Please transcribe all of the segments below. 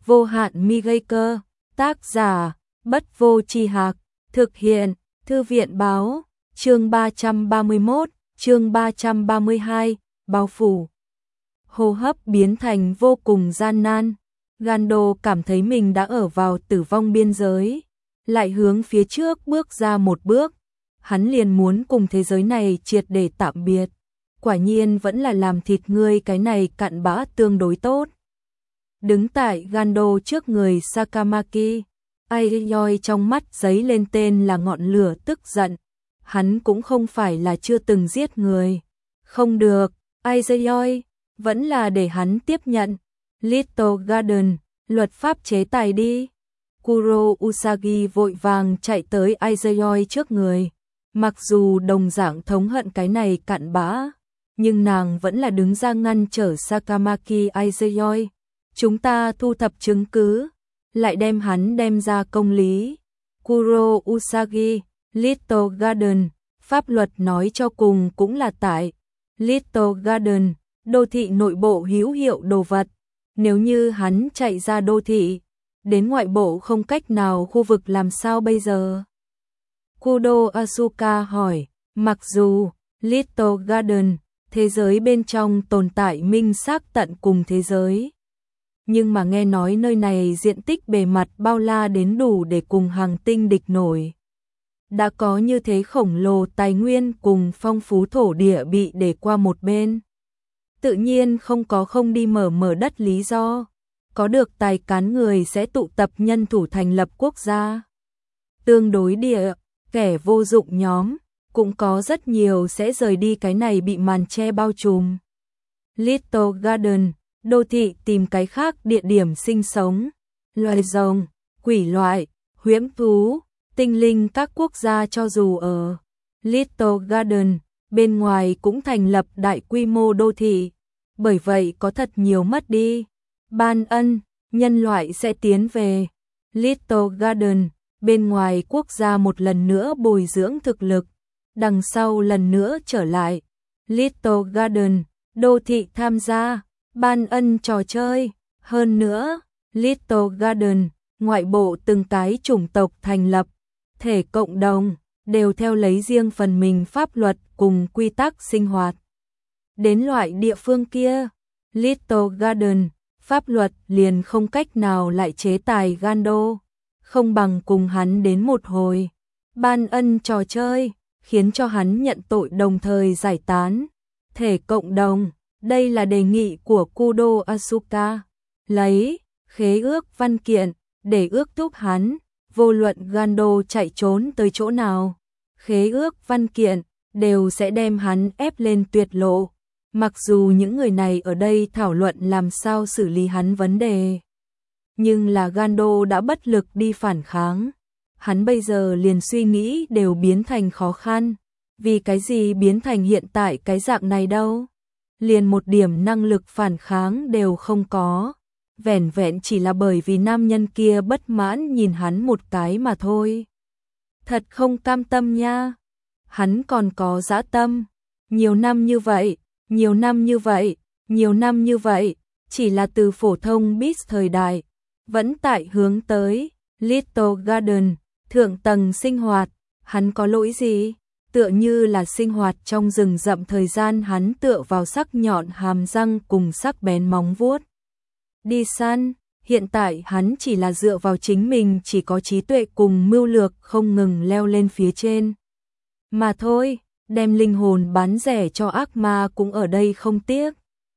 vô hạn mi gây cơ, tác giả, Bất Vô Tri Hạc, thực hiện, Thư viện báo, chương 331, chương 332, bao phủ. Hô hấp biến thành vô cùng gian nan, Gandalf cảm thấy mình đã ở vào tử vong biên giới, lại hướng phía trước bước ra một bước, hắn liền muốn cùng thế giới này triệt để tạm biệt. Quả nhiên vẫn là làm thịt ngươi cái này cặn bã tương đối tốt. Đứng tại Gandalf trước người Sakamaki, Aoyoi trong mắt giấy lên tên là ngọn lửa tức giận. Hắn cũng không phải là chưa từng giết người. Không được, Aoyoi, vẫn là để hắn tiếp nhận. Little Garden, luật pháp chế tài đi. Kuro Usagi vội vàng chạy tới Aoyoi trước người. Mặc dù đồng dạng thống hận cái này cặn bã, nhưng nàng vẫn là đứng ra ngăn trở Sakamaki Aoyoi. Chúng ta thu thập chứng cứ, lại đem hắn đem ra công lý. Kuro Usagi, Little Garden, pháp luật nói cho cùng cũng là tại Little Garden, đô thị nội bộ hữu hiệu đồ vật. Nếu như hắn chạy ra đô thị, đến ngoại bộ không cách nào khu vực làm sao bây giờ? Kudo Asuka hỏi, mặc dù Little Garden, thế giới bên trong tồn tại minh xác tận cùng thế giới, nhưng mà nghe nói nơi này diện tích bề mặt bao la đến đủ để cùng hàng tinh địch nổi. Đã có như thế khổng lồ tài nguyên cùng phong phú thổ địa bị để qua một bên. Tự nhiên không có không đi mở đất lý do. Có được tài cán người sẽ tụ tập nhân thủ thành lập quốc gia. Tương đối địa, kẻ vô dụng nhóm, cũng có rất nhiều sẽ rời đi cái này bị màn che bao trùm. Little Garden, đô thị tìm cái khác địa điểm sinh sống. Loài rồng, quỷ loại, huyễn thú, tinh linh các quốc gia cho dù ở Little Garden, bên ngoài cũng thành lập đại quy mô đô thị. Bởi vậy có thật nhiều mất đi. Ban ân, nhân loại sẽ tiến về Little Garden, bên ngoài quốc gia một lần nữa bồi dưỡng thực lực, đằng sau lần nữa trở lại Little Garden, đô thị tham gia ban ân trò chơi. Hơn nữa, Little Garden, ngoại bộ từng cái chủng tộc thành lập, thể cộng đồng, đều theo lấy riêng phần mình pháp luật cùng quy tắc sinh hoạt. Đến loại địa phương kia, Little Garden, pháp luật liền không cách nào lại chế tài Gandalf, không bằng cùng hắn đến một hồi ban ân trò chơi, khiến cho hắn nhận tội đồng thời giải tán thể cộng đồng. Đây là đề nghị của Kudo Asuka, lấy khế ước văn kiện để ước thúc hắn, vô luận Gandalf chạy trốn tới chỗ nào, khế ước văn kiện đều sẽ đem hắn ép lên tuyệt lộ. Mặc dù những người này ở đây thảo luận làm sao xử lý hắn vấn đề, nhưng là Gandalf đã bất lực đi phản kháng. Hắn bây giờ liền suy nghĩ đều biến thành khó khăn. Vì cái gì biến thành hiện tại cái dạng này đâu? Liền một điểm năng lực phản kháng đều không có. Vẻn vẹn chỉ là bởi vì nam nhân kia bất mãn nhìn hắn một cái mà thôi. Thật không cam tâm nha. Hắn còn có dã tâm. Nhiều năm như vậy, nhiều năm như vậy, nhiều năm như vậy, chỉ là từ phổ thông Beast thời đại, vẫn tại hướng tới Little Garden, thượng tầng sinh hoạt. Hắn có lỗi gì? Tựa như là sinh hoạt trong rừng rậm thời gian hắn tựa vào sắc nhọn hàm răng cùng sắc bén móng vuốt. Đi săn, hiện tại hắn chỉ là dựa vào chính mình chỉ có trí tuệ cùng mưu lược không ngừng leo lên phía trên. Mà thôi, đem linh hồn bán rẻ cho ác ma cũng ở đây không tiếc.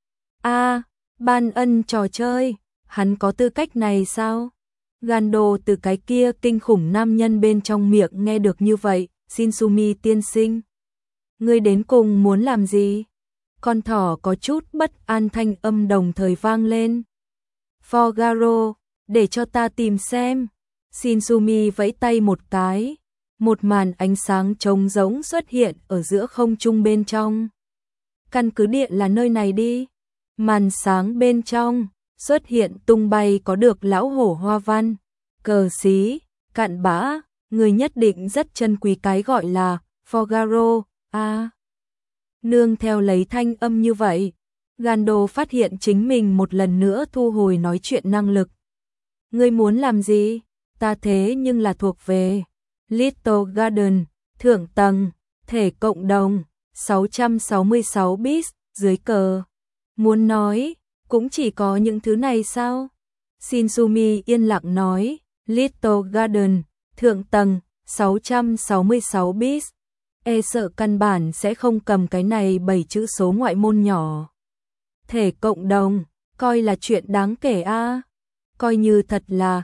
Ban ân trò chơi, hắn có tư cách này sao? Gandalf từ cái kia kinh khủng nam nhân bên trong miệng nghe được như vậy. Shinsumi tiên sinh, ngươi đến cùng muốn làm gì? Con thỏ có chút bất an thanh âm đồng thời vang lên. Fogaro, để cho ta tìm xem. Shinsumi vẫy tay một cái, một màn ánh sáng trống rỗng xuất hiện ở giữa không trung bên trong. Căn cứ địa là nơi này đi. Màn sáng bên trong xuất hiện tung bay có được lão hổ hoa văn, cờ xí, cặn bã. Người nhất định rất chân quý cái gọi là Fogaro. Nương theo lấy thanh âm như vậy, Gandalf phát hiện chính mình một lần nữa thu hồi nói chuyện năng lực. Ngươi muốn làm gì? Ta thế nhưng là thuộc về Little Garden, thượng tầng, thể cộng đồng, 666 bit, dưới cờ. Muốn nói, cũng chỉ có những thứ này sao? Shinsumi yên lặng nói, Little Garden, thượng tầng, 666 bit. E sợ căn bản sẽ không cầm cái này 7 chữ số ngoại môn nhỏ. Thể cộng đồng, coi là chuyện đáng kể a. Coi như thật là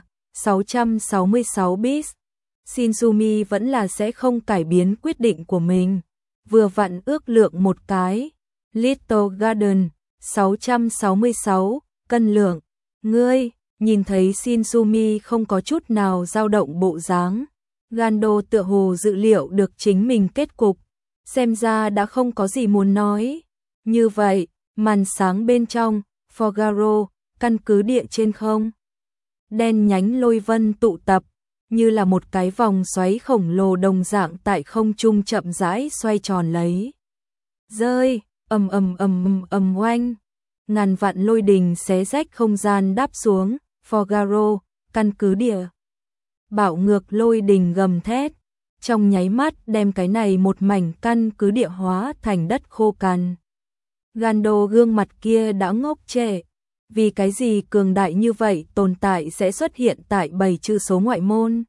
666 bit. Shinsumi vẫn là sẽ không cải biến quyết định của mình. Vừa vặn ước lượng một cái. Little Garden, 666, cân lượng. Ngươi, nhìn thấy Shinsumi không có chút nào dao động bộ dáng. Gando tựa hồ dự liệu được chính mình kết cục. Xem ra đã không có gì muốn nói. Như vậy, màn sáng bên trong, Fogaro, căn cứ địa trên không. Đen nhánh lôi vân tụ tập, như là một cái vòng xoáy khổng lồ đồng dạng tại không trung chậm rãi xoay tròn lấy. Rơi, ầm oanh. Ngàn vạn lôi đình xé rách không gian đáp xuống, Fogaro, căn cứ địa. Bạo ngược lôi đình gầm thét, trong nháy mắt đem cái này một mảnh căn cứ địa hóa thành đất khô cằn. Gando gương mặt kia đã ngốc trệ, vì cái gì cường đại như vậy tồn tại sẽ xuất hiện tại 7 chữ số ngoại môn.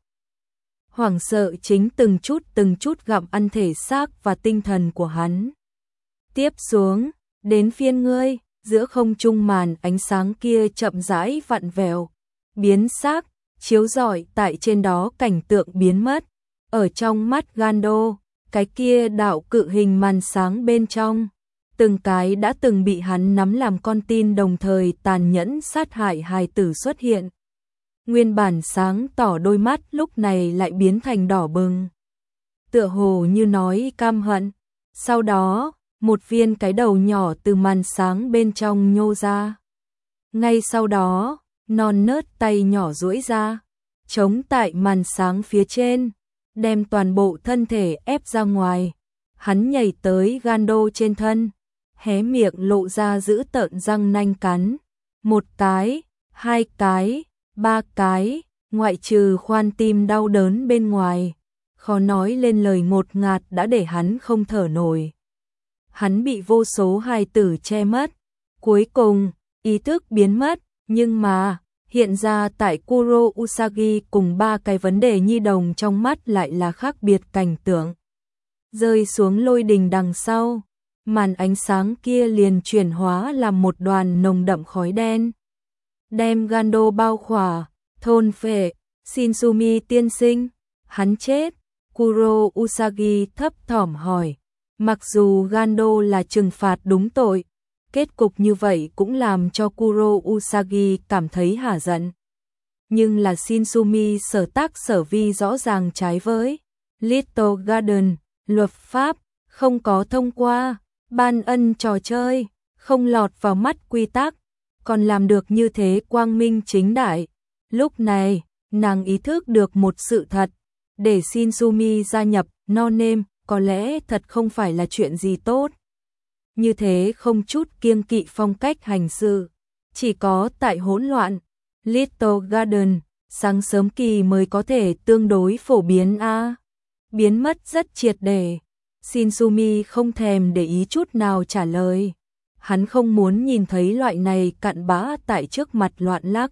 Hoảng sợ chính từng chút gặm ăn thể xác và tinh thần của hắn. Tiếp xuống, đến phiên ngươi, giữa không trung màn ánh sáng kia chậm rãi vặn vẹo, biến sắc, chiếu rọi tại trên đó cảnh tượng biến mất. Ở trong mắt Gando, cái kia đạo cự hình màn sáng bên trong, từng cái đã từng bị hắn nắm làm con tin đồng thời tàn nhẫn sát hại hài tử xuất hiện. Nguyên bản sáng tỏ đôi mắt lúc này lại biến thành đỏ bừng. Tựa hồ như nói cam hận. Sau đó, một viên cái đầu nhỏ từ màn sáng bên trong nhô ra. Ngay sau đó, non nớt tay nhỏ duỗi ra, chống tại màn sáng phía trên, đem toàn bộ thân thể ép ra ngoài. Hắn nhảy tới Gando trên thân, hé miệng lộ ra giữ tợn răng nanh cắn. Một cái, hai cái, ba cái, ngoại trừ khoan tim đau đớn bên ngoài, khó nói lên lời ngột ngạt đã để hắn không thở nổi. Hắn bị vô số hài tử che mất, cuối cùng, ý thức biến mất, nhưng mà, hiện ra tại Kuro Usagi cùng ba cái vấn đề nhi đồng trong mắt lại là khác biệt cảnh tượng. Rơi xuống lôi đình đằng sau, màn ánh sáng kia liền chuyển hóa làm một đoàn nồng đậm khói đen. Đem Gando bao khỏa, thôn phệ, Shinsumi tiên sinh, hắn chết. Kuro Usagi thấp thỏm hỏi, mặc dù Gando là trừng phạt đúng tội, kết cục như vậy cũng làm cho Kuro Usagi cảm thấy hả giận. Nhưng là Shinsumi sở tác sở vi rõ ràng trái với Little Garden, luật pháp, không có thông qua, ban ân trò chơi, không lọt vào mắt quy tắc, còn làm được như thế quang minh chính đại. Lúc này, nàng ý thức được một sự thật, để Shinsumi gia nhập no name có lẽ thật không phải là chuyện gì tốt. Như thế không chút kiêng kỵ phong cách hành sự, chỉ có tại hỗn loạn, Little Garden, sáng sớm kỳ mới có thể tương đối phổ biến a. Biến mất rất triệt để. Shinsumi không thèm để ý chút nào trả lời. Hắn không muốn nhìn thấy loại này cặn bã tại trước mặt loạn lắc.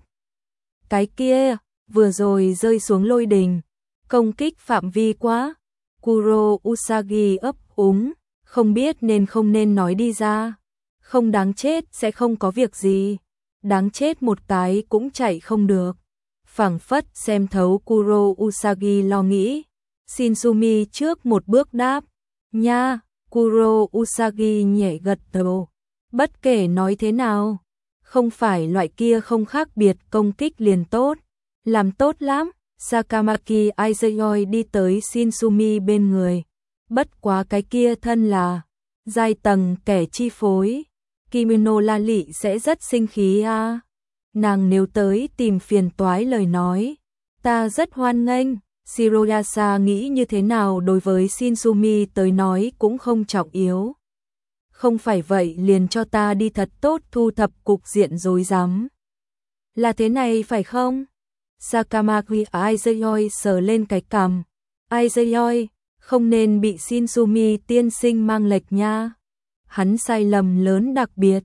Cái kia, vừa rồi rơi xuống lôi đình, công kích phạm vi quá. Kuro Usagi ấp úng, không biết nên không nên nói đi ra. Không đáng chết sẽ không có việc gì, đáng chết một cái cũng chạy không được. Phảng phất xem thấu Kuro Usagi lo nghĩ. Shinsumi trước một bước đáp, nha. Kuro Usagi nhẹ gật đầu. Bất kể nói thế nào, không phải loại kia không khác biệt công kích liền tốt. Làm tốt lắm. Sakamaki Aizuyoi đi tới Shinsumi bên người. Bất quá cái kia thân là giai tầng kẻ chi phối. Kimino La Lị sẽ rất sinh khí a. Nàng nếu tới tìm phiền toái lời nói, ta rất hoan nghênh. Shiroyasa nghĩ như thế nào đối với Shinsumi tới nói cũng không trọng yếu. Không phải vậy liền cho ta đi thật tốt thu thập cục diện rối rắm. Là thế này phải không? Sakamaki Aizayoi sờ lên cái cằm. Aizayoi, không nên bị Shinzumi tiên sinh mang lệch nha. Hắn sai lầm lớn đặc biệt.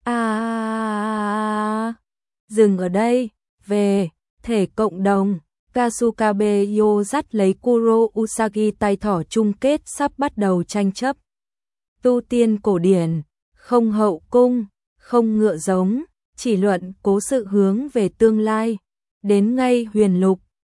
Dừng ở đây, về, thể cộng đồng. Kasukabe Yo dắt lấy Kuro Usagi tay thỏ chung kết sắp bắt đầu tranh chấp. Tu tiên cổ điển, không hậu cung, không ngựa giống, chỉ luận cố sự hướng về tương lai. Đến ngay huyền lục,